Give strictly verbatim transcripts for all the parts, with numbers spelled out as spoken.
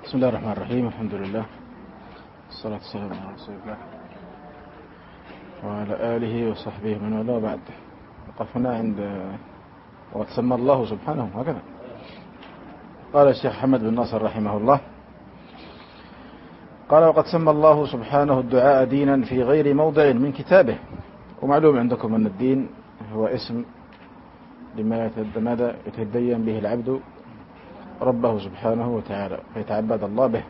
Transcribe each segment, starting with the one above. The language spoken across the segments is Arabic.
بسم الله الرحمن الرحيم. الحمد لله والصلاة والسلام على رسول الله وعلى آله وصحبه من والاه. بعد وقفنا عند وقد سمى الله سبحانه هكذا. قال الشيخ محمد بن ناصر رحمه الله، قال: وقد سمى الله سبحانه الدعاء دينا في غير موضع من كتابه. ومعلوم عندكم أن الدين هو اسم لما يتدين به العبد ربه سبحانه وتعالى فيتعبد الله به،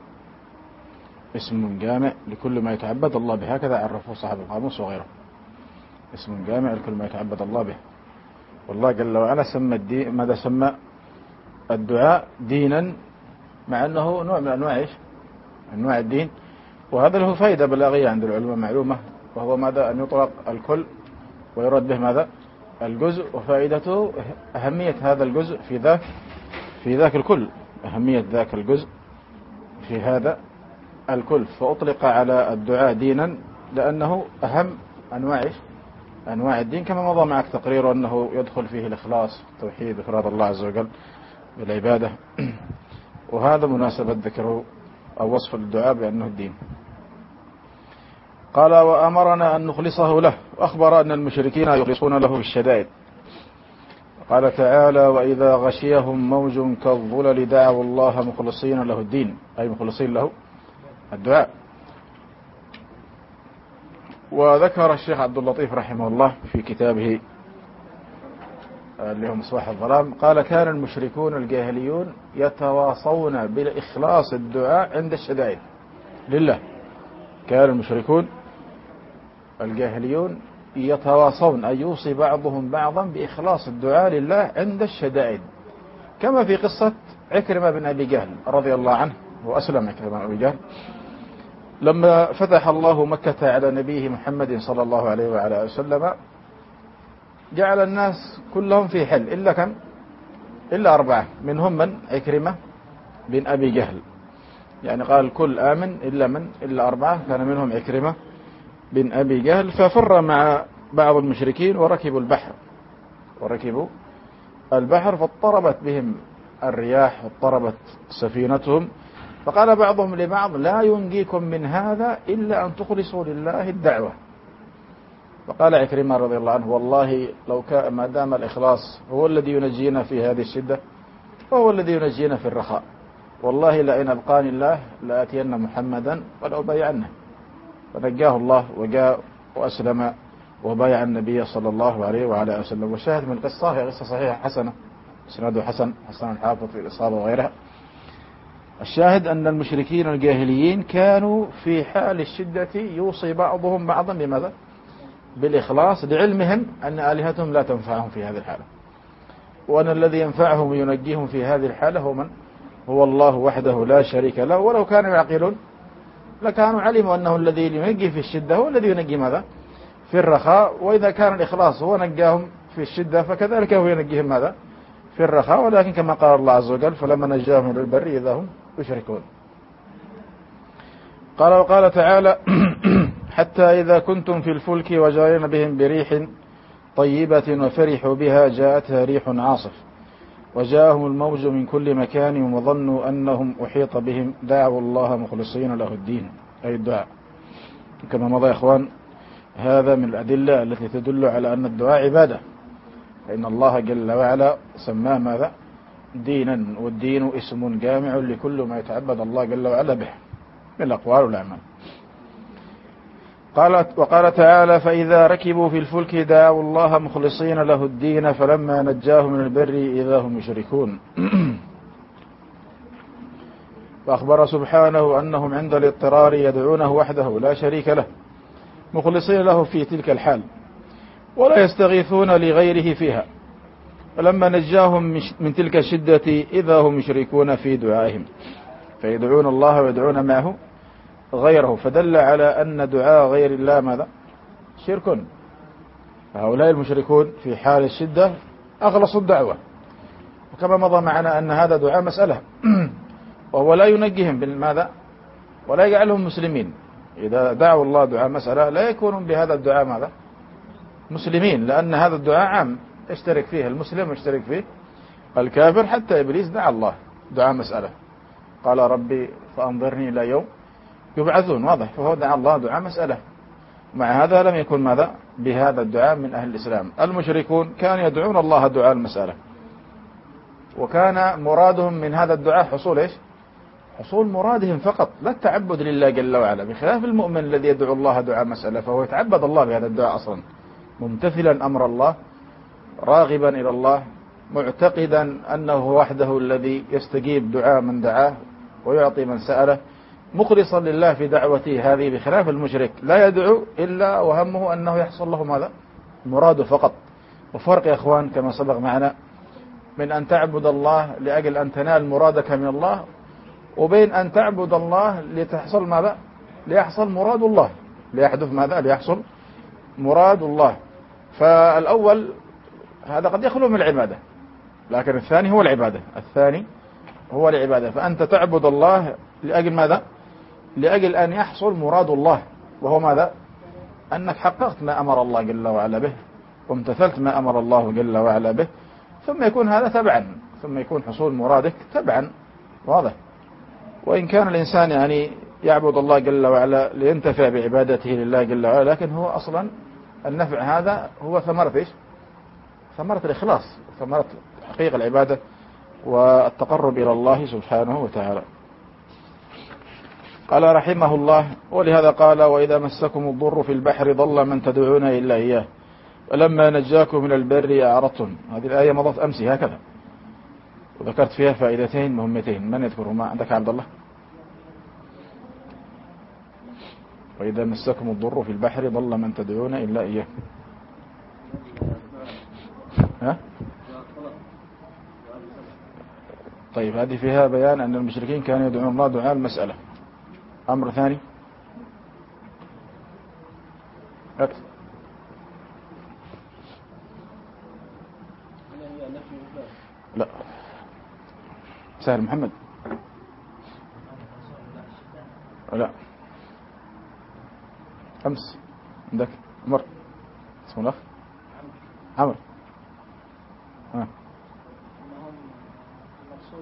اسم جامع لكل ما يتعبد الله به، هكذا عرفه صاحب القاموس وغيره، اسم جامع لكل ما يتعبد الله به. والله جل وعلا سمى الدين، ماذا سمى الدعاء دينا، مع أنه نوع من أنواع إيش؟ أنواع الدين. وهذا له فائدة بلاغية عند العلماء معلومة، وهو ماذا؟ أن يطلق الكل ويراد به ماذا؟ الجزء، وفائدته أهمية هذا الجزء في ذاك في ذاك الكل، أهمية ذاك الجزء في هذا الكل. فأطلق على الدعاء دينا لأنه أهم أنواع أنواع الدين، كما مضى معك تقرير أنه يدخل فيه الإخلاص، توحيد، إفراد الله عز وجل بالعبادة. وهذا مناسبة ذكره أو وصف الدعاء بأنه الدين. قال: وأمرنا أن نخلصه له، وأخبر أن المشركين يخلصون له بالشدائد. قال تعالى: وإذا غشيهم موج كالظلل دعوا الله مخلصين له الدين، أي مخلصين له الدعاء. وذكر الشيخ عبد اللطيف رحمه الله في كتابه اللي هو مصباح الظلام، قال: كان المشركون الجاهليون يتواصون بالإخلاص الدعاء عند الشدائد لله. كان المشركون الجاهليون يتواصون، أي يوصي بعضهم بعضا بإخلاص الدعاء لله عند الشدائد، كما في قصة عكرمة بن أبي جهل رضي الله عنه، وأسلم عكرمة بن أبي جهل لما فتح الله مكة على نبيه محمد صلى الله عليه وعلى آله وسلم، جعل الناس كلهم في حل إلا كم؟ إلا أربعة، منهم من؟ عكرمة بن أبي جهل. يعني قال الكل آمن إلا من؟ إلا أربعة، كان منهم عكرمة بن أبي جهل. ففر مع بعض المشركين وركبوا البحر وركبوا البحر فاضطربت بهم الرياح واضطربت سفينتهم، فقال بعضهم لبعض: لا ينجيكم من هذا إلا أن تخلصوا لله الدعوة. فقال عكرمة رضي الله عنه: والله لو كان ما دام الإخلاص هو الذي ينجينا في هذه الشدة فهو الذي ينجينا في الرخاء، والله لئن أبقاني الله لآتين محمدا ولأبايعنه. فنجاه الله وجاء وأسلم وبايع النبي صلى الله عليه وعلى آله وسلم. وشاهد من القصة، هي قصة صحيحة حسنة، إسناده حسن، حسن الحافظ في الإصابة وغيرها. الشاهد أن المشركين الجاهليين كانوا في حال الشدة يوصي بعضهم بعضا بماذا؟ بالإخلاص، لعلمهم أن آلهتهم لا تنفعهم في هذه الحالة، وأن الذي ينفعهم وينجيهم في هذه الحالة هو من؟ هو الله وحده لا شريك له. ولو كانوا يعقلون لكانوا علموا أنه الذي ينجي في الشدة هو الذي ينجي ماذا؟ في الرخاء. وإذا كان الإخلاص هو نجاهم في الشدة فكذلك هو ينجيهم ماذا؟ في الرخاء. ولكن كما قال الله عز وجل: فلما نجاهم إلى البر إذا هم يشركون. قال: وقال تعالى: حتى إذا كنتم في الفلك وجارين بهم بريح طيبة وفرحوا بها جاءتها ريح عاصف وجاءهم الموج من كل مكان وظنوا أنهم أحيط بهم دعوا الله مخلصين له الدين، أي الدعاء. كما مضى يا إخوان، هذا من الأدلة التي تدل على أن الدعاء عبادة، فإن الله جل وعلا سماه ماذا؟ دينا، والدين اسم جامع لكل ما يتعبد الله جل وعلا به من الأقوال والأعمال. قالت وقال تعالى: فإذا ركبوا في الفلك دعوا الله مخلصين له الدين فلما نجاهم من البر إذا هم يشركون. فأخبر سبحانه أنهم عند الاضطرار يدعونه وحده لا شريك له مخلصين له في تلك الحال ولا يستغيثون لغيره فيها، فلما نجاهم من تلك الشدة إذا هم يشركون في دعائهم فيدعون الله ويدعون معه غيره، فدل على أن دعاء غير الله ماذا؟ شرك. فهؤلاء المشركون في حال الشدة أخلصوا الدعوة، وكما مضى معنا أن هذا دعاء مسألة وهو لا ينجيهم بالماذا؟ ولا يجعلهم مسلمين. إذا دعوا الله دعاء مسألة لا يكونون بهذا الدعاء ماذا؟ مسلمين، لأن هذا الدعاء عام يشترك فيه المسلم ويشترك فيه الكافر، حتى إبليس دعا الله دعاء مسألة قال ربي فأنظرني إلى يوم يبعثون، واضح. فهو دعا الله دعاء مسألة. مع هذا لم يكن ماذا بهذا الدعاء من أهل الإسلام. المشركون كانوا يدعون الله دعاء المسألة، وكان مرادهم من هذا الدعاء حصول إيش؟ حصول مرادهم فقط، لا التعبد لله جل وعلا، بخلاف المؤمن الذي يدعو الله دعاء مسألة فهو يتعبد الله بهذا الدعاء أصلا، ممتثلا أمر الله، راغبا إلى الله، معتقدا أنه وحده الذي يستجيب دعاء من دعاه ويعطي من سأله، مخلصا لله في دعوته هذه، بخلاف المشرك لا يدعو إلا وهمه أنه يحصل له ماذا؟ مراده فقط. وفرق يا أخوان كما سبق معنا من أن تعبد الله لأجل أن تنال مرادك من الله، وبين أن تعبد الله لتحصل ماذا؟ ليحصل مراد الله، ليحدث ماذا؟ ليحصل مراد الله. فالأول هذا قد يخلو من العبادة، لكن الثاني هو العبادة، الثاني هو العبادة. فأنت تعبد الله لأجل ماذا؟ لأجل أن يحصل مراد الله، وهو ماذا؟ أنك حققت ما أمر الله جل وعلا به، وامتثلت ما أمر الله جل وعلا به، ثم يكون هذا تبعا، ثم يكون حصول مرادك تبعا، واضح. وإن كان الإنسان يعني يعبد الله جل وعلا لينتفع بعبادته لله جل وعلا، لكن هو أصلا النفع هذا هو ثمرة إيش؟ ثمرة الإخلاص، ثمرة حقيقة العبادة والتقرب إلى الله سبحانه وتعالى. قال رحمه الله: ولهذا قال: وإذا مسكم الضر في البحر ضل من تدعون إلا إياه ولما نجاكم من البر أعرضتم. هذه الآية مضت أمس هكذا، وذكرت فيها فائدتين مهمتين، من يذكرهما؟ عندك عبد الله؟ وإذا مسكم الضر في البحر ضل من تدعون إلا إياه. ها؟ طيب، هذه فيها بيان أن المشركين كانوا يدعون الله دعاء المسألة. أمر ثاني، أكثر. لا، سهل محمد. لا، أمس عندك عمر، اسمه الأخ عمر. ها. المقصود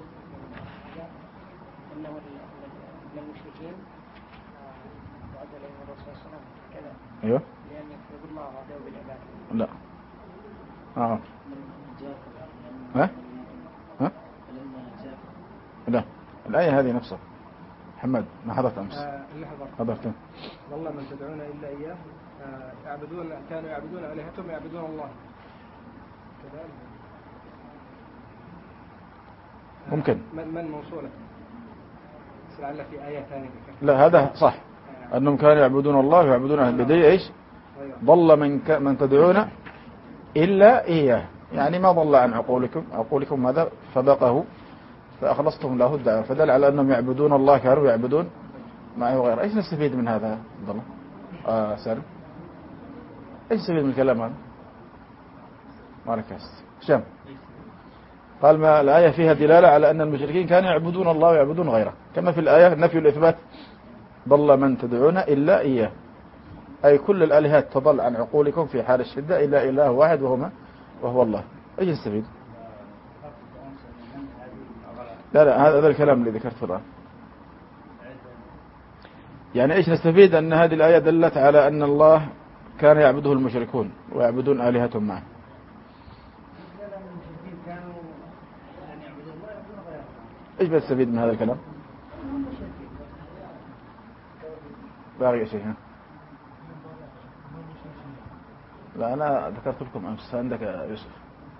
أنه المشركين وعد عليهم الرسول صلى الله عليه وسلم كذا. أيوه. لأن يفرض الله وحده بالعبادة. لا. آه. ها؟ ها؟ لا، الآية هذه نفسها. محمد ما حضرت أمس؟ آه حضرت. والله من تدعون إلا إياه آه يعبدون، كانوا يعبدون آلهتهم يعبدون الله كذلك. آه ممكن. من من موصولة لعل في آية ثانية. لا، هذا صح، آه. أنهم كانوا يعبدون الله ويعبدون بدي إيش؟ ضل من ك... من تدعون إلا إياه، يعني ما ضل عن عقولكم، عقولكم ماذا؟ فبقه فأخلصتم له الدعوة، فدل على أنهم يعبدون الله كانوا يعبدون معه غيره. إيش نستفيد من هذا عبد الله؟ آه سالم، إيش نستفيد من الكلام هذا؟ ما ركزت. هشام قال: ما الآية فيها دلالة على أن المشركين كانوا يعبدون الله ويعبدون غيره، كما في الآية النفي والإثبات: ضل من تدعون إلا إياه، أي كل الآلهات تضل عن عقولكم في حال الشدة إلا إله واحد وهو وهو الله. إيش نستفيد؟ لا لا، هذا الكلام اللي ذكرته الآن. يعني إيش نستفيد؟ أن هذه الآية دلت على أن الله كان يعبده المشركون ويعبدون آلهتهم معه. إيش بنستفيد من هذا الكلام؟ باقي شيء؟ ها؟ لا، أنا ذكرت لكم أمس. عندك يا يوسف؟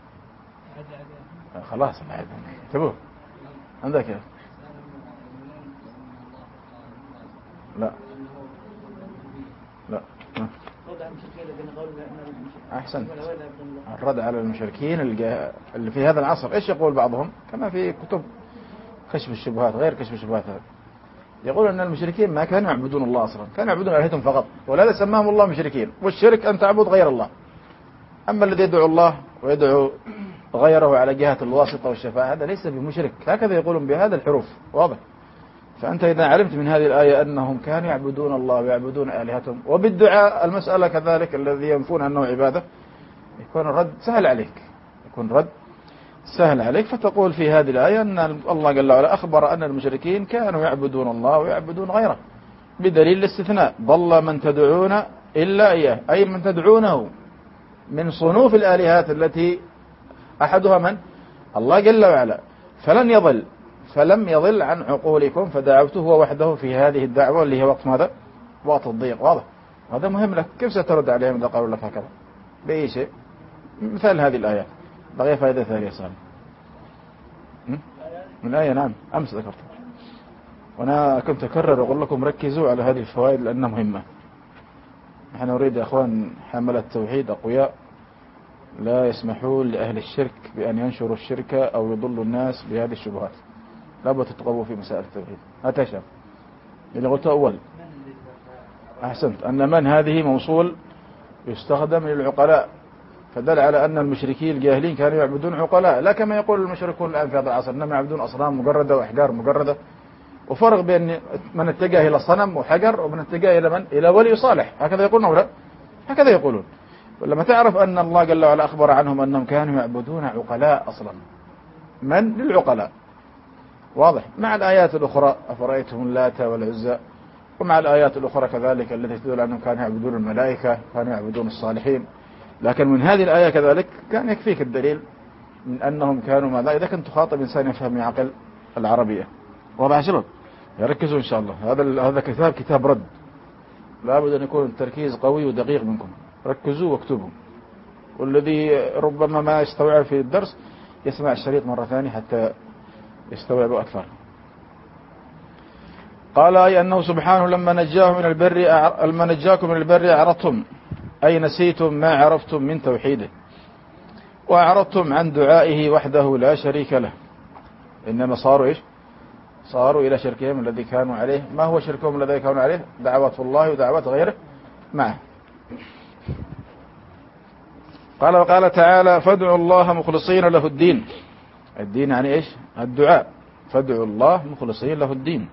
خلاص انتبهوا. عندك يا لا لا أحسن. الرد على المشركين اللي في هذا العصر إيش يقول بعضهم؟ كما في كتب كشف الشبهات، غير كشف الشبهات هذا، يقول أن المشركين ما كانوا يعبدون الله أصلا، كانوا يعبدون آلهتهم فقط، ولهذا سماهم الله مشركين. والشرك أن تعبد غير الله. أما الذي يدعو الله ويدعو غيره على جهة الواسطة والشفاعة هذا ليس بمشرك، هكذا يقولون بهذا الحروف، واضح. فأنت إذا علمت من هذه الآية أنهم كانوا يعبدون الله ويعبدون آلهتهم، وبالدعاء المسألة كذلك الذي ينفون أنه عبادة، يكون الرد سهل عليك، يكون الرد سهل عليك فتقول في هذه الآية أن الله جل وعلا أخبر أن المشركين كانوا يعبدون الله ويعبدون غيره بدليل الاستثناء: ضل من تدعون إلا إياه، أي من تدعونه من صنوف الآلهات التي أحدها من؟ الله جل وعلا. فلن يضل فلم يضل عن عقولكم فدعوته هو وحده في هذه الدعوة اللي هي وقت ماذا؟ وقت الضيق. واضح؟ هذا مهم لك. كيف سترد عليهم إذا قالوا لك هكذا بأي شيء؟ مثال هذه الآيات. بغي فائدة ثانية سالم من الآية. نعم أمس ذكرت، وأنا كنت أكرر أقول لكم ركزوا على هذه الفوائد لأنها مهمة. نحن نريد يا أخوان حملة التوحيد أقوياء لا يسمحون لأهل الشرك بأن ينشروا الشرك أو يضلوا الناس بهذه الشبهات. لابد تتقووا في مسائل التوحيد. هتشف اللي قلته أول. أحسنت. أن من هذه موصول يستخدم للعقلاء، فدل على أن المشركين الجاهلين كانوا يعبدون عقلاء، لا كما يقول المشركون الآن في هذا العصر أنهم يعبدون أصنام مجردة وأحجار مجردة. وفرق بين من اتجه إلى صنم وحجر ومن اتجه إلى من؟ إلى ولي صالح. هكذا يقولون أو لا؟ هكذا يقولون. ولما تعرف أن الله جل وعلا أخبر عنهم أنهم كانوا يعبدون عقلاء أصلا. من؟ للعقلاء. واضح؟ مع الآيات الأخرى: أفرأيتم اللات والعزى، ومع الآيات الأخرى كذلك التي تدل أنهم كانوا يعبدون الملائكة، كانوا يعبدون الصالحين. لكن من هذه الآية كذلك كان يكفيك الدليل من أنهم كانوا ماذا؟ إذا كنت تخاطب إنسان يفهم يعقل العربية. واضح شباب؟ يركزوا إن شاء الله. هذا هذا كتاب كتاب رد، لابد أن يكون التركيز قوي ودقيق منكم. ركزوا واكتبوا. والذي ربما ما يستوعب في الدرس يسمع الشريط مرة ثانية حتى يستوعب أكثر. قال: أي أنه سبحانه لما نجاهم من البر لما نجاكم من البر أعرضتم، أي نسيتم ما عرفتم من توحيده، وأعرضتم عن دعائه وحده لا شريك له. إنما صاروا إيش؟ صاروا إلى شركهم الذي كانوا عليه. ما هو شركهم الذي كانوا عليه؟ دعوة الله ودعوة غيره معه. قال: وقال تعالى: فادعوا الله مخلصين له الدين. الدين يعني إيش؟ الدعاء. فادعوا الله مخلصين له الدين.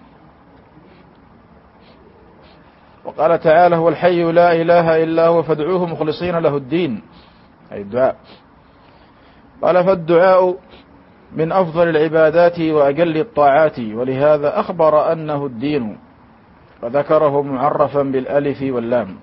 وقال تعالى: هو الحي لا إله إلا هو فادعوه مخلصين له الدين، أي الدعاء. قال: فالدعاء من أفضل العبادات وأجل الطاعات، ولهذا أخبر أنه الدين، وذكره معرفا بالألف واللام.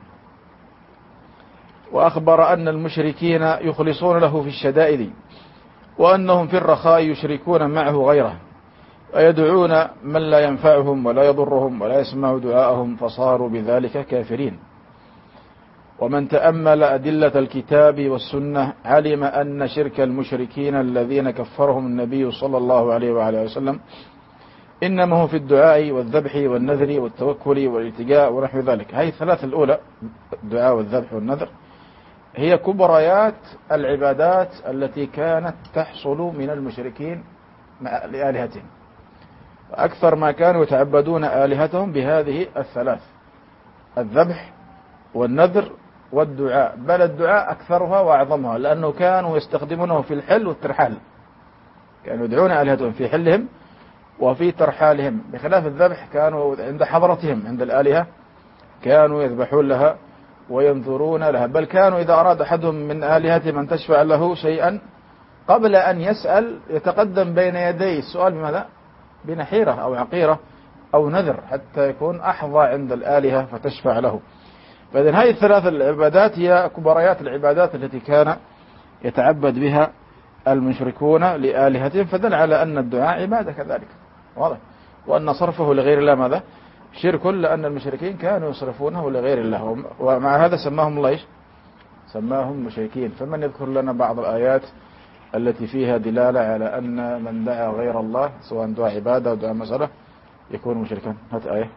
وأخبر أن المشركين يخلصون له في الشدائد، وأنهم في الرخاء يشركون معه غيره، ويدعون من لا ينفعهم ولا يضرهم ولا يسمع دعاءهم، فصاروا بذلك كافرين. ومن تأمل أدلة الكتاب والسنة علم أن شرك المشركين الذين كفرهم النبي صلى الله عليه وعلى وسلم إنما هو في الدعاء والذبح والنذر والتوكل والالتجاء ونحو ذلك. هذه الثلاث الأولى، الدعاء والذبح والنذر، هي كبريات العبادات التي كانت تحصل من المشركين لآلهتهم. أكثر ما كانوا يتعبدون آلهتهم بهذه الثلاث: الذبح والنذر والدعاء. بل الدعاء أكثرها وأعظمها، لأنه كانوا يستخدمونه في الحل والترحال. كانوا يدعون آلهتهم في حلهم وفي ترحالهم، بخلاف الذبح كانوا عند حضرتهم عند الآلهة كانوا يذبحون لها وينذرون لها. بل كانوا إذا أراد أحدهم من آلهتهم أن تشفع له شيئا قبل أن يسأل يتقدم بين يدي السؤال بماذا؟ بنحيرة أو عقيرة أو نذر، حتى يكون أحظى عند الآلهة فتشفع له. فإذن هذه الثلاث العبادات هي كبريات العبادات التي كان يتعبد بها المشركون لآلهتهم، فدل على أن الدعاء عبادة كذلك. واضح؟ وأن صرفه لغير الله ماذا؟ شرك، لأن المشركين كانوا يصرفونه لغير الله، ومع هذا سماهم الله إيش؟ سماهم مشركين. فمن يذكر لنا بعض الآيات التي فيها دلالة على أن من دعا غير الله سواء دعا عبادة أو دعا مسألة يكون مشركا؟ هات آية.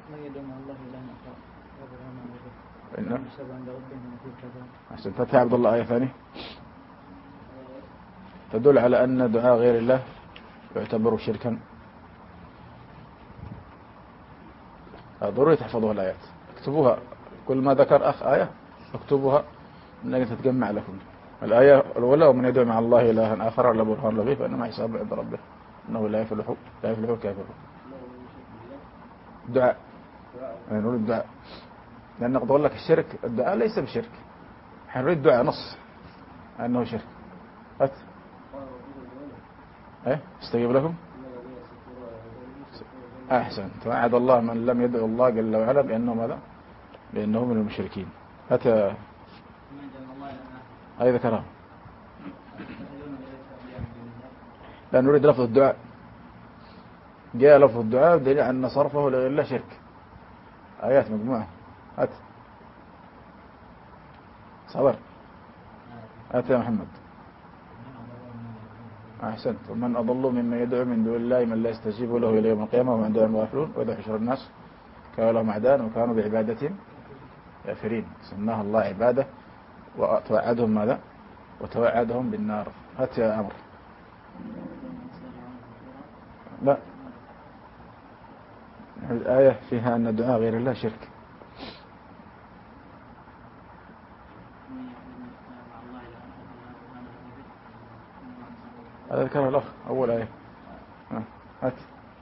إنه أحسن. فتح عبد الله آية ثانية تدل على أن دعاء غير الله يعتبر شركا. ضروري تحفظوها الآيات، اكتبوها. كل ما ذكر أخ آية اكتبوها من أجل تتجمع لكم. الآية الأولى: ومن يدعو مع الله إلها آخر لا برهان له فإنما حسابه عند ربه إنه لا يفلح لا يفلح الكافرون. الدعاء يعني نقول الدعاء، لأن قد أقول لك الشرك الدعاء ليس بشرك. حنريد الدعاء نص أنه شرك. هات إيه استجيب لكم. أحسن. توعد الله من لم يدعو الله جل وعلا بأنه ماذا؟ بأنه من المشركين. حتى هذا ذكرها. لا نريد لفظ الدعاء. جاء لفظ الدعاء دليل أن صرفه لغير الله شرك. آيات مجموعة. هات صبر. هات يا محمد. أحسنت. ومن أضل ممن يدعو من دون الله من لا يستجيب له إلى يوم القيامة ومن دون الغافلون وإذا حشر الناس كانوا لهم أعداء وكانوا بعبادتهم كافرين. سماها الله عبادة وتوعدهم ماذا؟ وتوعدهم بالنار. هات يا أمر. لا الآية فيها أن دعاء غير الله شرك. هذا ذكرها الأخ أول آية. هات.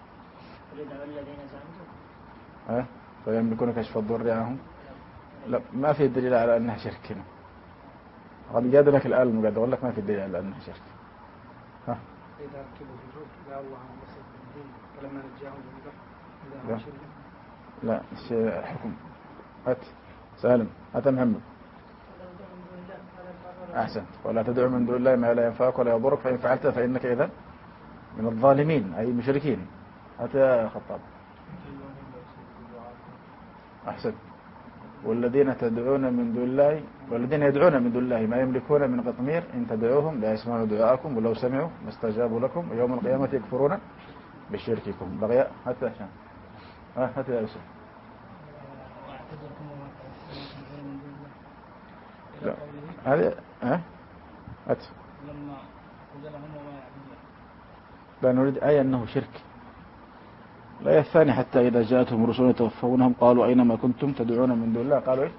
ها فيملكون كشف الضر عنهم. لا ما في دليل على أنها شرك هنا. قد جاد لك الآن المجاد أقول لك ما في دليل على أنها شرك. ها إذا ركبوا في الجود لا الله نصر الدين فلما نجاهم من البحر لا شيء حكم. هات سالم. هات محمد. أحسن. ولا تدعو من دون الله ما لا ينفعك ولا يضرك فإن فعلت فإنك إذا من الظالمين أي المشركين. هات يا خطاب. أحسن. والذين تدعون من دون الله والذين يدعون من دون الله ما يملكون من قطمير إن تدعوهم لا يسمعوا دعاءكم ولو سمعوا ما استجابوا لكم ويوم القيامة يكفرون بشرككم. بغياء. هات يا هشام. هات يا يوسف. لا هذه ها هات. لا نريد آية أنه شرك. الآية الثانية حتى إذا جاءتهم رسل يتوفونهم قالوا أينما كنتم تدعون من دون الله قالوا إيه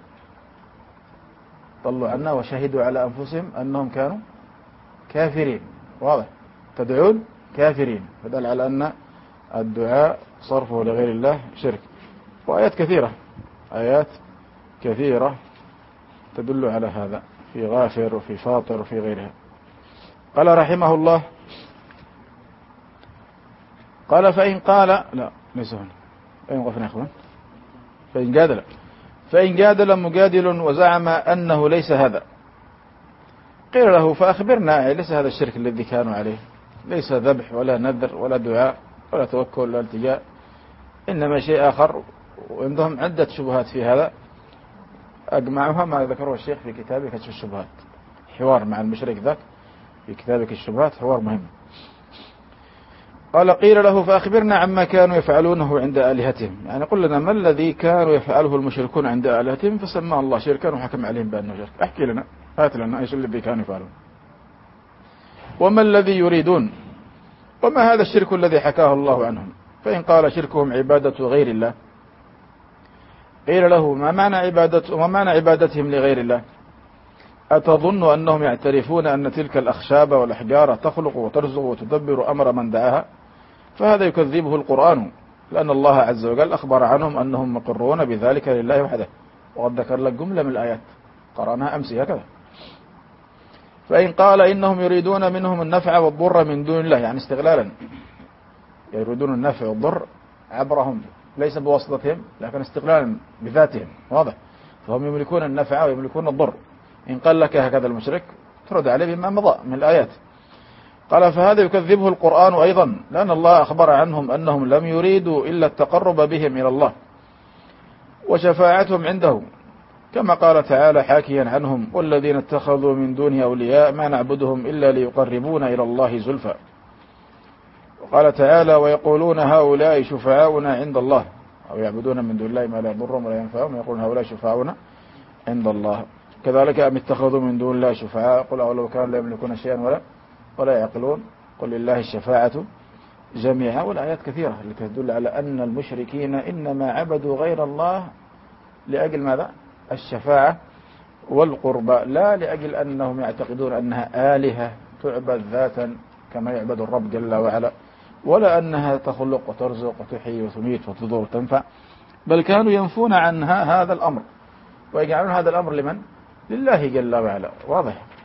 طلوا عنا وشهدوا على أنفسهم أنهم كانوا كافرين. واضح. تدعون كافرين فدل على أن الدعاء صرفه لغير الله شرك. وآيات كثيرة آيات كثيرة تدل على هذا في غافر وفي فاطر وفي غيرها. قال رحمه الله قال فإن قال لا ليس هنا. أين وقفنا يا أخوان؟ فإن جادل فإن جادل مجادل وزعم أنه ليس هذا قيل له فأخبرنا ليس هذا الشرك الذي كانوا عليه. ليس ذبح ولا نذر ولا دعاء ولا توكل ولا التجاء إنما شيء آخر. وعندهم عدة شبهات في هذا أجمعها ما ذكره الشيخ في كتابه كشف الشبهات. حوار مع المشرك ذاك في كتابك الشبهات حوار مهم. قال قيل له فأخبرنا عما كانوا يفعلونه عند آلهتهم. يعني قل لنا ما الذي كانوا يفعله المشركون عند آلهتهم فسمى الله شركا وحكم عليهم بأنه شرك. احكي لنا هات لنا ايش الذي كانوا يفعلون وما الذي يريدون وما هذا الشرك الذي حكاه الله عنهم. فإن قال شركهم عبادة غير الله قيل له ما معنى عبادة وما معنى عبادتهم لغير الله. أتظن أنهم يعترفون أن تلك الأخشاب والأحجار تخلق وترزق وتدبر أمر من دعاها. فهذا يكذبه القرآن لأن الله عز وجل أخبر عنهم أنهم مقرون بذلك لله وحده. وقد ذكر لك جملة من الآيات قرأناها أمس هكذا. فإن قال إنهم يريدون منهم النفع والضر من دون الله يعني استغلالا يريدون النفع والضر عبرهم ليس بواسطتهم لكن استغلالا بذاتهم. واضح. فهم يملكون النفع ويملكون الضر. إن قال لك هكذا المشرك ترد عليه بما مضى من الآيات. قال فهذا يكذبه القرآن أيضا لأن الله أخبر عنهم أنهم لم يريدوا إلا التقرب بهم إلى الله وشفاعتهم عنده كما قال تعالى حاكيا عنهم والذين اتخذوا من دونه أولياء ما نعبدهم إلا ليقربونا إلى الله زلفى. وقال تعالى ويقولون هؤلاء شفعاؤنا عند الله أو يعبدون من دون الله ما لا يضرهم ولا ينفعهم ويقولون هؤلاء شفعاؤنا عند الله. كذلك أم اتخذوا من دون الله شفعاء قل أولو كانوا لا يملكون شيئا ولا ولا يعقلون قل لله الشفاعة جميعا. والآيات كثيرة التي تدل على أن المشركين إنما عبدوا غير الله لأجل ماذا؟ الشفاعة والقربى لا لأجل أنهم يعتقدون أنها آلهة تعبد ذاتا كما يعبد الرب جل وعلا ولا أنها تخلق وترزق وتحيي وتميت وتضر وتنفع بل كانوا ينفون عنها هذا الأمر ويجعلون هذا الأمر لمن؟ لله جل وعلا. واضح.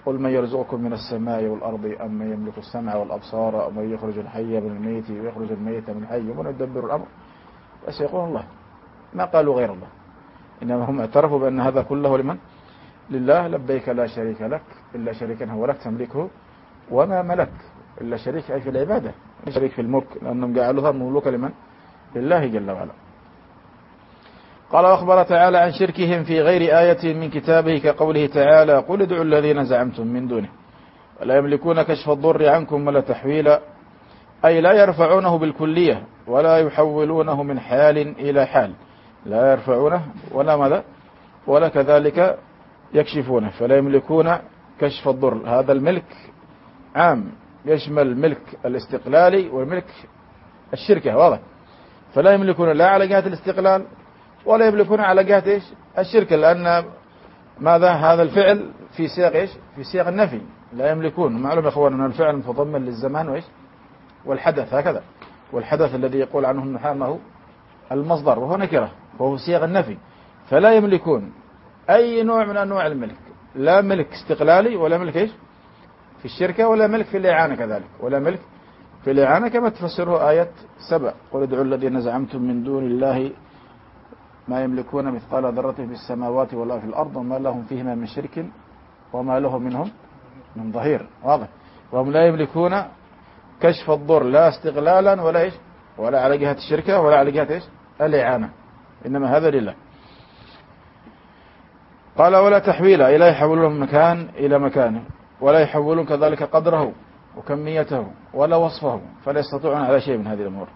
قل من يرزقكم من السماء والأرض أم من يملك السمع والأبصار أم من يخرج الحي من الميت ويخرج الميت من الحي ومن يدبر الأمر، فسيقولون الله، ما قالوا غير الله، إنما هم اعترفوا بأن هذا كله لمن؟ لله. لبيك لا شريك لك إلا شريكا هو لك تملكه وما ملك، إلا شريك أي في العبادة، شريك في الملك، لأنهم جعلوها مملوكة لمن؟ لله جل وعلا. قال وأخبر تعالى عن شركهم في غير آية من كتابه كقوله تعالى قل ادعوا الذين زعمتم من دونه ولا يملكون كشف الضر عنكم ولا تحويلا، أي لا يرفعونه بالكلية ولا يحولونه من حال إلى حال، لا يرفعونه ولا ماذا ولا كذلك يكشفونه، فلا يملكون كشف الضر. هذا الملك عام يشمل ملك الاستقلالي والملك الشركة، واضح. فلا يملكون لا على جهة الاستقلال ولا يملكون على جهة إيش؟ الشركة، لأن ماذا هذا الفعل في سياق إيش؟ في سياق النفي. لا يملكون، معلوم يا أخوان أن الفعل متضمن للزمان وإيش؟ والحدث، هكذا. والحدث الذي يقول عنه النحاة ما هو؟ المصدر، وهو نكرة وهو سياق النفي. فلا يملكون أي نوع من أنواع الملك، لا ملك استقلالي ولا ملك إيش؟ في الشركة ولا ملك في الإعانة كذلك، ولا ملك في الإعانة كما تفسره آية سبع قل ادعوا الذين زعمتم من دون الله ما يملكون مثقال ذرة في السماوات ولا في الأرض وما لهم فيهما من شرك وما له منهم من ظهير، واضح. وهم لا يملكون كشف الضر لا استغلالا ولا إيش؟ ولا على جهة الشركة ولا على جهة إيش؟ الإعانة، إنما هذا لله. قال ولا تحويلا، لا يحولون من مكان إلى مكانه، ولا يحولون كذلك قدره وكميته ولا وصفه، فلا يستطيعون على شيء من هذه الأمور.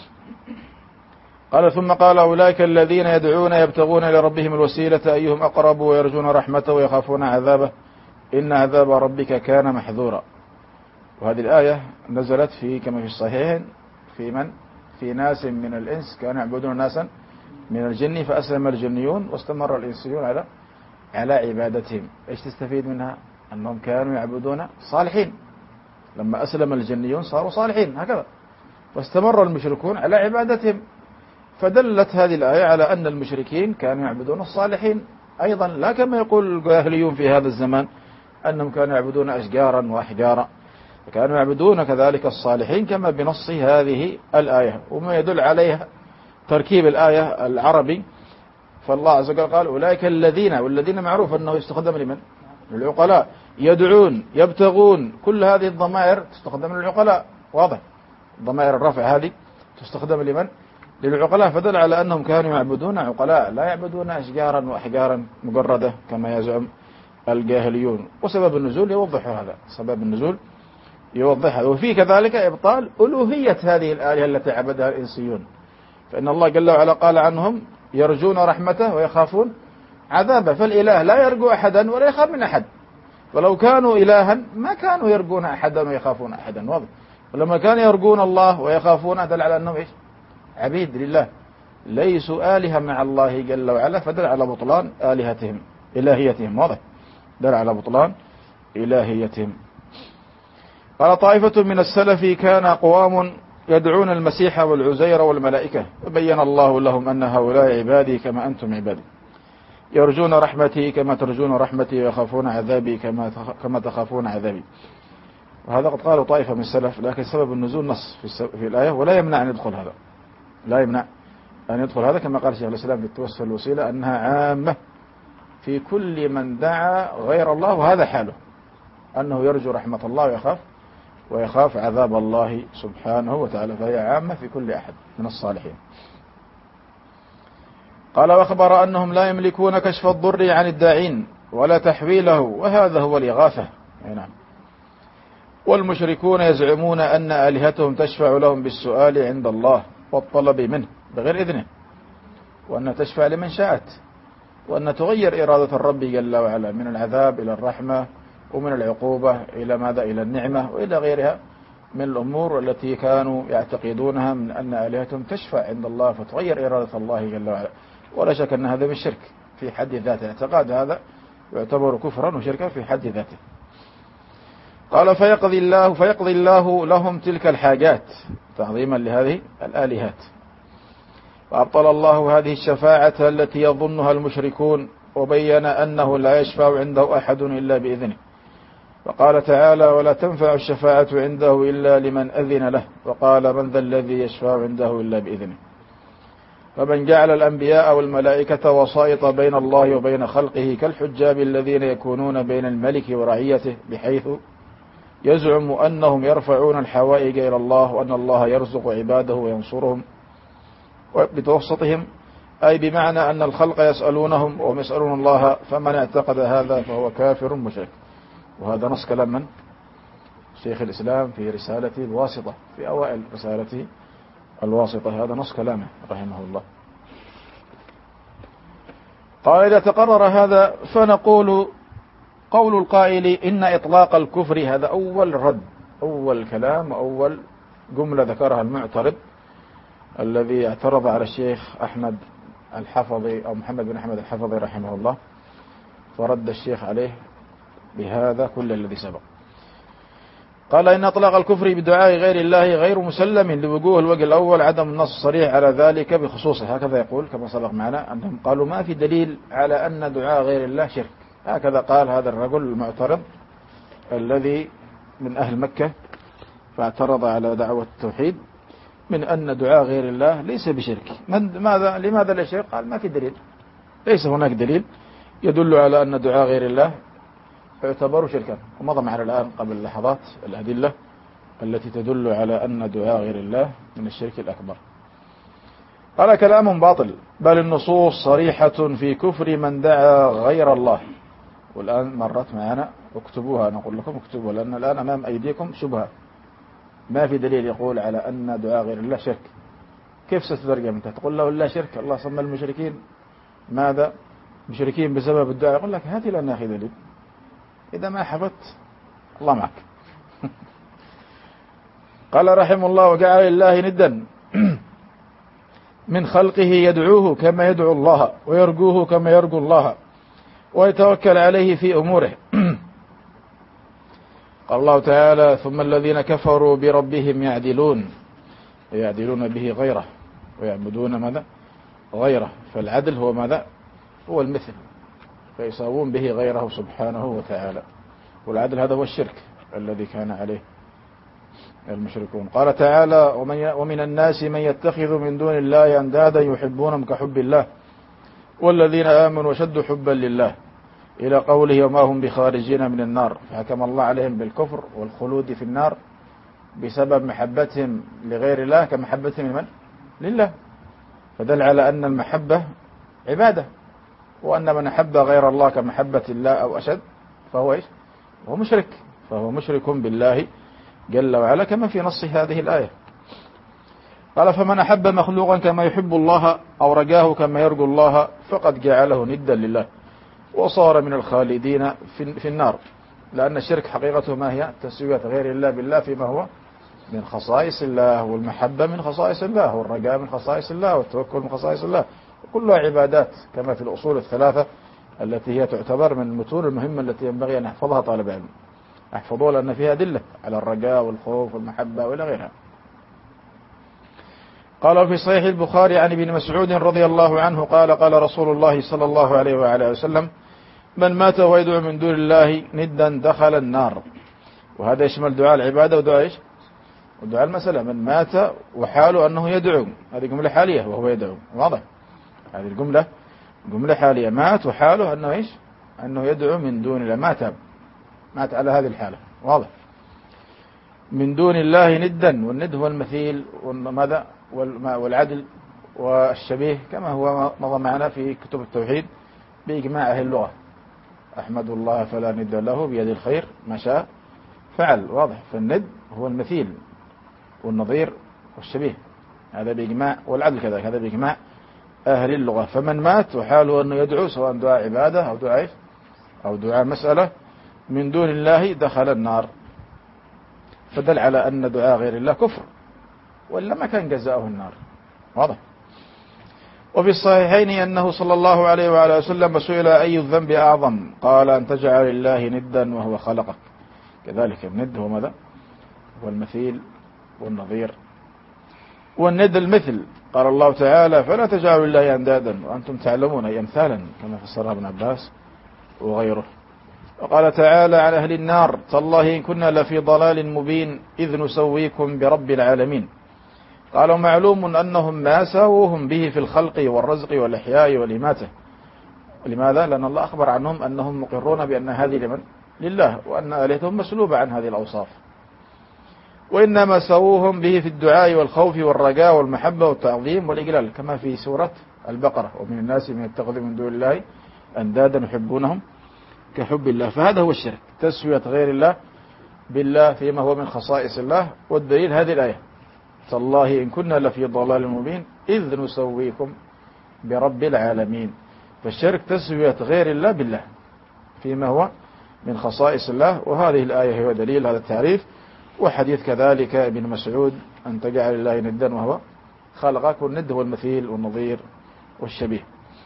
قال ثم قال أولئك الذين يدعون يبتغون إلى ربهم الوسيلة أيهم أقرب ويرجون رحمته ويخافون عذابه إن عذاب ربك كان محذورا. وهذه الآية نزلت في كما في الصحيحين في من؟ في ناس من الإنس كانوا يعبدون ناسا من الجن فأسلم الجنيون واستمر الإنسيون على على عبادتهم. إيش تستفيد منها؟ أنهم كانوا يعبدون صالحين، لما أسلم الجنيون صاروا صالحين هكذا، واستمر المشركون على عبادتهم. فدلت هذه الآية على أن المشركين كانوا يعبدون الصالحين أيضا، لا كما يقول الجاهليون في هذا الزمان أنهم كانوا يعبدون أشجارا وأحجارا، كانوا يعبدون كذلك الصالحين كما بنص هذه الآية. وما يدل عليها تركيب الآية العربي، فالله عز وجل قال أولئك الذين، والذين معروف أنه يستخدم لمن؟ للعقلاء. يدعون يبتغون، كل هذه الضمائر تستخدم للعقلاء، واضح. ضمائر الرفع هذه تستخدم لمن؟ للعقلاء، فدل على أنهم كانوا يعبدون عقلاء لا يعبدون أشجارا وأحجارا مجردة كما يزعم الجاهليون. وسبب النزول يوضح هذا، سبب النزول يوضح هذا. وفي كذلك إبطال ألوهية هذه الآلهة التي عبدها الإنسيون، فإن الله جل وعلا قال عنهم يرجون رحمته ويخافون عذابه، فالإله لا يرجو أحدا ولا يخاف من أحد، ولو كانوا إلها ما كانوا يرجون أحدا ويخافون أحدا، واضح. ولما كانوا يرجون الله ويخافون دل على أنهم إيش؟ عبيد لله، ليسوا آلهة مع الله جل وعلا، فدل على بطلان آلهتهم إلهيتهم، واضح، دل على بطلان إلهيتهم. قال طائفة من السلف كان أقوام يدعون المسيح والعزير والملائكة، وبين الله لهم أن هؤلاء عبادي كما أنتم عبادي، يرجون رحمتي كما ترجون رحمتي ويخافون عذابي كما كما تخافون عذابي. وهذا قد قالوا طائفة من السلف، لكن سبب النزول نص في, في الآية، ولا يمنع أن يدخل هذا، لا يمنع أن يدخل هذا، كما قال شيخ الإسلام في التوسل الوسيلة أنها عامة في كل من دعا غير الله، وهذا حاله أنه يرجو رحمة الله ويخاف ويخاف عذاب الله سبحانه وتعالى، فهي عامة في كل أحد من الصالحين. قال وأخبر أنهم لا يملكون كشف الضر عن الداعين ولا تحويله، وهذا هو الإغاثة. نعم. والمشركون يزعمون أن آلهتهم تشفع لهم بالسؤال عند الله والطلب منه بغير إذنه، وأن تشفع لمن شاءت، وأن تغير إرادة الرب جل وعلا من العذاب إلى الرحمة، ومن العقوبة إلى ماذا؟ إلى النعمة، وإلى غيرها من الأمور التي كانوا يعتقدونها من أن آلهتهم تشفع عند الله فتغير إرادة الله جل وعلا. ولا شك أن هذا من الشرك في حد ذاته، اعتقاد هذا يعتبر كفرا وشركا في حد ذاته. قال فيقضي الله فيقضي الله لهم تلك الحاجات تعظيما لهذه الآلهات، وأبطل الله هذه الشفاعة التي يظنها المشركون، وبين أنه لا يشفع عنده أحد إلا بإذنه، وقال تعالى ولا تنفع الشفاعة عنده إلا لمن أذن له وقال من ذا الذي يشفع عنده إلا بإذنه. فمن جعل الأنبياء والملائكة وسائط بين الله وبين خلقه كالحجاب الذين يكونون بين الملك ورعيته بحيث يزعم أنهم يرفعون الحوائج إلى الله وأن الله يرزق عباده وينصرهم بتوسطهم، أي بمعنى أن الخلق يسألونهم وهم يسألون الله، فمن اعتقد هذا فهو كافر مشرك. وهذا نص كلام من؟ شيخ الإسلام في رسالة الواسطة، في أوائل رسالة الواسطة، هذا نص كلامه رحمه الله. قال إذا تقرر هذا فنقول قول القائل إن إطلاق الكفر، هذا أول رد، أول كلام، أول جملة ذكرها المعترض الذي اعترض على الشيخ أحمد الحفظي أو محمد بن أحمد الحفظي رحمه الله، فرد الشيخ عليه بهذا كل الذي سبق. قال إن أطلاق الكفر بدعاء غير الله غير مسلم لوجوه الوجه الأول عدم النص الصريح على ذلك بخصوصه، هكذا يقول كما سبق معنا أنهم قالوا ما في دليل على أن دعاء غير الله شرك، هكذا قال هذا الرجل المعترض الذي من أهل مكة فاعترض على دعوة التوحيد من أن دعاء غير الله ليس بشرك. ماذا لماذا لا شرك؟ قال ما في دليل، ليس هناك دليل يدل على أن دعاء غير الله يعتبر شركا. ومضى معنا الآن قبل لحظات الأدلة التي تدل على أن دعاء غير الله من الشرك الأكبر. قال كلام باطل، بل النصوص صريحة في كفر من دعا غير الله. والآن مرت معنا اكتبوها، نقول لكم اكتبوها لأن الآن أمام أيديكم شبهة، ما في دليل يقول على أن دعاء غير الله شرك. كيف ستترجم أنت؟ تقول له لا شرك، الله سمى المشركين ماذا؟ مشركين بسبب الدعاء، يقول لك هاتي لنا أخي دليل. إذا ما حفظت الله معك. قال رحمه الله وجعل الله ندا من خلقه يدعوه كما يدعو الله ويرجوه كما يرجو الله ويتوكل عليه في أموره. قال الله تعالى ثم الذين كفروا بربهم يعدلون، يعدلون به غيره ويعبدون ماذا؟ غيره. فالعدل هو ماذا؟ هو المثل، فيساوون به غيره سبحانه وتعالى. والعدل هذا هو الشرك الذي كان عليه المشركون. قال تعالى ومن الناس من يتخذ من دون الله أندادا يحبونهم كحب الله والذين آمنوا أشد حبا لله إلى قوله وما هم بخارجين من النار، فحكم الله عليهم بالكفر والخلود في النار بسبب محبتهم لغير الله كمحبتهم لمن؟ لله. فدل على أن المحبة عبادة، وأن من أحب غير الله كمحبة الله أو أشد فهو إيش؟ هو مشرك، فهو مشرك بالله جل وعلا كما في نص هذه الآية. قال فمن أحب مخلوقا كما يحب الله أو رجاه كما يرجو الله فقد جعله ندا لله وصار من الخالدين في النار، لأن الشرك حقيقته ما هي؟ تسوية غير الله بالله فيما هو من خصائص الله، والمحبة من خصائص الله، والرجاء من خصائص الله، والتوكل من خصائص الله، وكلها عبادات كما في الأصول الثلاثة التي هي تعتبر من المتون المهمة التي ينبغي أن يحفظها طالب علم، احفظوها لأن فيها أدلة على الرجاء والخوف والمحبة وإلى غيرها. قال في صحيح البخاري عن ابن مسعود رضي الله عنه قال قال رسول الله صلى الله عليه وعلى وسلم من مات ويدعو من دون الله ندا دخل النار. وهذا يشمل دعاء العبادة ودعاء إيش؟ ودعاء المسألة. من مات وحاله أنه يدعو، هذه جملة حالية وهو يدعو، واضح؟ هذه الجملة جملة حالية، مات وحاله أنه إيش؟ أنه يدعو من دون الله، مات مات على هذه الحالة، واضح؟ من دون الله ندا، والند هو المثيل وماذا والعدل والشبيه كما هو مضى معنا في كتب التوحيد بإجماع أهل اللغة. أحمد الله فلا ند له بيد الخير ما شاء فعل، واضح؟ فالند هو المثيل والنظير والشبيه، هذا بإجماع، والعدل كذلك هذا بإجماع أهل اللغة. فمن مات وحاله أنه يدعو سواء دعاء عبادة أو دعاء أو دعاء مسألة من دون الله دخل النار، فدل على أن دعاء غير الله كفر، وإلا ما كان جزاؤه النار، واضح؟ وفي الصحيحين أنه صلى الله عليه وعلى وسلم سئل أي الذنب أعظم قال أن تجعل الله ندا وهو خلقك. كذلك الند هو ماذا؟ هو المثيل والنظير، والند المثل. قال الله تعالى فلا تجعلوا الله أندادا وأنتم تعلمون، أي أمثالا كما فسرها ابن عباس وغيره. وقال تعالى عن أهل النار تالله إن كنا لفي ضلال مبين إذ نسويكم برب العالمين. قالوا معلوم أنهم ما ساووهم به في الخلق والرزق والإحياء والإماتة. لماذا؟ لأن الله أخبر عنهم أنهم مقرون بأن هذه لمن؟ لله، وأن آلهتهم مسلوبة عن هذه الأوصاف. وإنما سووهم به في الدعاء والخوف والرجاء والمحبة والتعظيم والإجلال، كما في سورة البقرة: ومن الناس من يتخذ من دون الله أندادا يحبونهم كحب الله. فهذا هو الشرك، تسوية غير الله بالله فيما هو من خصائص الله. والدليل هذه الآية: تالله إن كنا لفي ضلال مبين إذ نسويكم برب العالمين. فالشرك تسوية غير الله بالله فيما هو من خصائص الله. وهذه الآية هي دليل هذا التعريف. وحديث كذلك ابن مسعود: أن تجعل الله ندا وهو خلقك. والند هو المثيل والنظير والشبيه.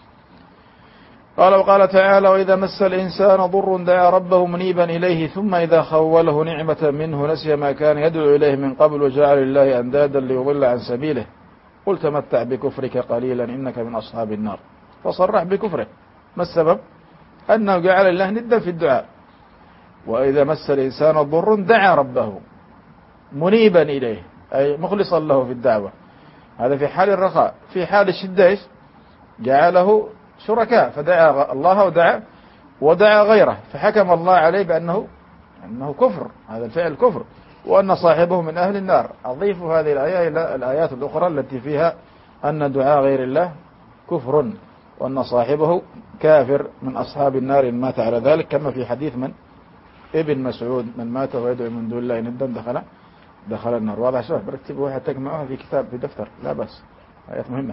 قال وقال تعالى: وإذا مس الإنسان ضر دعا ربه منيبا إليه ثم إذا خوله نعمة منه نسي ما كان يدعو إليه من قبل وجعل لله أندادا ليضل عن سبيله قل تمتع بكفرك قليلا إنك من أصحاب النار. فصرح بكفره. ما السبب؟ أنه جعل الله ندا في الدعاء. وإذا مس الإنسان ضر دعا ربه منيبا إليه، أي مخلصا له في الدعوة. هذا في حال الرخاء. في حال الشدة جعله شركاء، فدعا الله ودعا ودعا غيره، فحكم الله عليه بأنه أنه كفر. هذا الفعل كفر، وأن صاحبه من أهل النار. أضيف هذه الآية إلى الآيات الأخرى التي فيها أن دعاء غير الله كفر، وأن صاحبه كافر من أصحاب النار إن مات على ذلك، كما في حديث من ابن مسعود: من مات ويدعو من دون الله ندا دخل دخل النار. واضح شباب؟ برتبوا واحد تجمعوها في كتاب في دفتر، لا بس، آيات مهمة.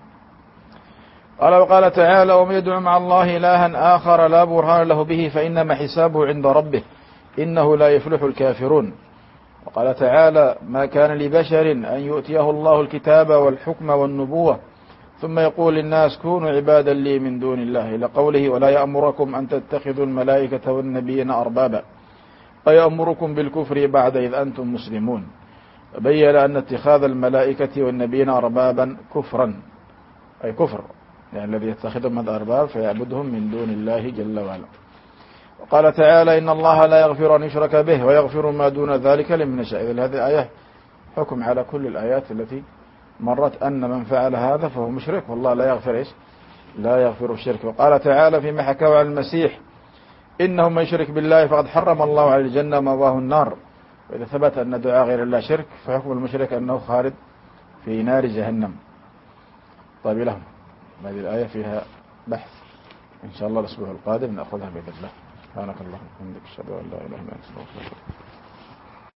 قال وقال تعالى: ومن يدعو مع الله إلها آخر لا برهان له به فإنما حسابه عند ربه إنه لا يفلح الكافرون. وقال تعالى: ما كان لبشر أن يؤتيه الله الكتاب والحكم والنبوة ثم يقول للناس كونوا عبادا لي من دون الله، إلى قوله: ولا يأمركم أن تتخذوا الملائكة والنبيين أربابا ويأمركم بالكفر بعد إذ أنتم مسلمون. بين أن اتخاذ الملائكة والنبيين أربابا كفرا، أي كفر، يعني الذي يتخذهم من أرباب فيعبدهم من دون الله جل وعلا. وقال تعالى: إن الله لا يغفر أن يشرك به ويغفر ما دون ذلك لمن يشاء. إذن هذه الآية حكم على كل الآيات التي مرت أن من فعل هذا فهو مشرك، والله لا يغفر إيش؟ لا يغفر الشرك. وقال تعالى فيما حكاه عن المسيح: إنه من يشرك بالله فقد حرم الله على الجنة ومأواه النار. وإذا ثبت أن دعاء غير الله شرك فحكم المشرك أنه خالد في نار جهنم. طيب لهم هذه الآية فيها بحث إن شاء الله الأسبوع القادم نأخذها بإذن الله. سبحانك اللهم وبحمدك أشهد أن لا إله إلا أنت أستغفرك.